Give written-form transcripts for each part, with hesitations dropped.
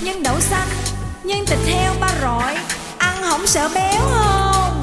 nhân đậu xanh, nhân thịt heo ba rọi, ăn không sợ béo không?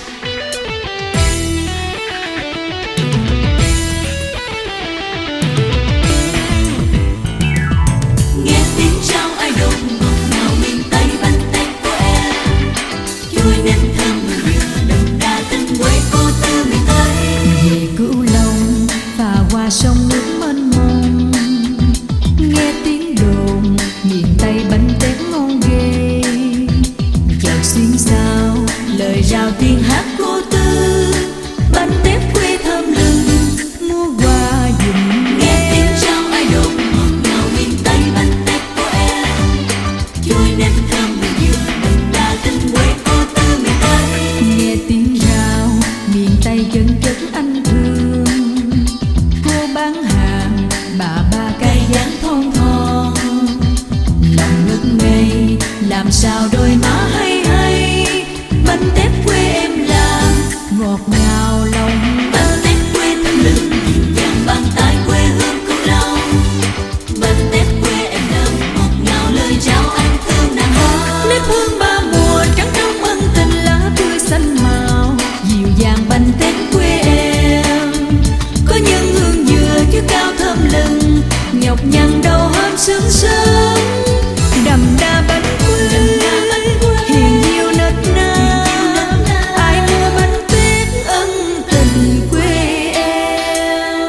Nghe tiếng trao ai đột ngọt ngào miền Tây bánh tét của em, chua nem thơm mùi dừa đậm đà tình quê cô tư miền Tây. Về Cửu Long và qua sông nước mênh mông, nghe tiếng đồn miền Tây bánh tét ngon ghê. Chợt xuyên sao lời rao tiếng hát cô tư, bánh tét quê thơm lừng Mua quà dùm nghe tiếng trao ai đột ngọt ngào miền Tây bánh tét của em, chua nem thơm mùi dừa đậm đà tình quê cô tư miền Tây. nghe tiếng rao miền Tây chân chất anh thương. Cô bán hàng bà ba cây dáng thon thon, Lòng ngất ngây làm sao đôi má hay hay, bánh tét quê em làm ngọt ngào lòng bánh tét quê thơm lừng dịu dàng bàn tay quê hương Cửu Long. Bánh tét quê em làm ngọt ngào lời chào anh thương nàng hát. nếp hương ba mùa trắng trong ân tình lá tươi xanh màu, Dịu dàng bánh tét quê em, có nhân hương dừa chứ cao thơm lừng, nhọc nhằn đầu hôm sương sớm. Đậm đà bánh quê hiền diệu nết na, ai mua bánh tét ân tình quê em.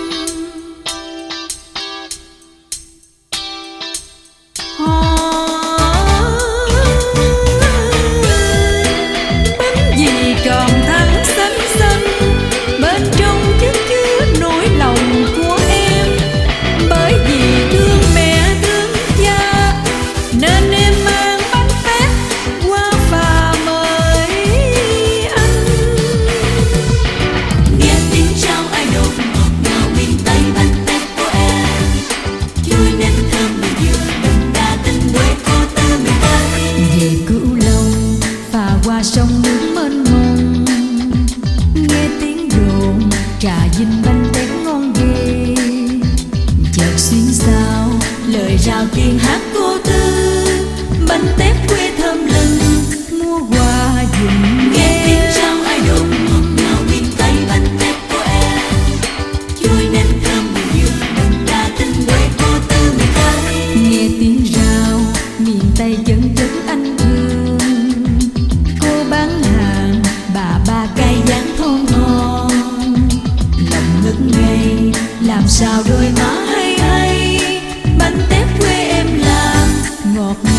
Bánh gì tròn thẳng xanh xanh, bên trong chất chứa nỗi lòng của em. Bởi vì thương mẹ thương cha nên em mang bánh tét qua phà mời anh. nghe tiếng trao ai đột ngọt ngào miền Tây bánh tét của em, chua nem thơm mùi dừa đậm đà tình quê cô tư miền Tây. Về Cửu Long phà qua sông nước mênh mông, nghe tiếng đồn trà vinh bánh tét ngon ghê. Chợt xuyên sao lời rao tiếng hát cô tư, bánh tét quê thơm lừng Mua quà dùm nghe tiếng trao ai đột ngọt ngào miền Tây bánh tét của em, chua nem thơm mùi dừa đậm đà tình quê cô tư miền Tây. nghe tiếng rao miền Tây chân chất anh thương. Cô bán hàng bà ba cây dáng thon thon, Lòng ngất ngây làm sao đôi má hay hay, bánh tét quê em làm ngọt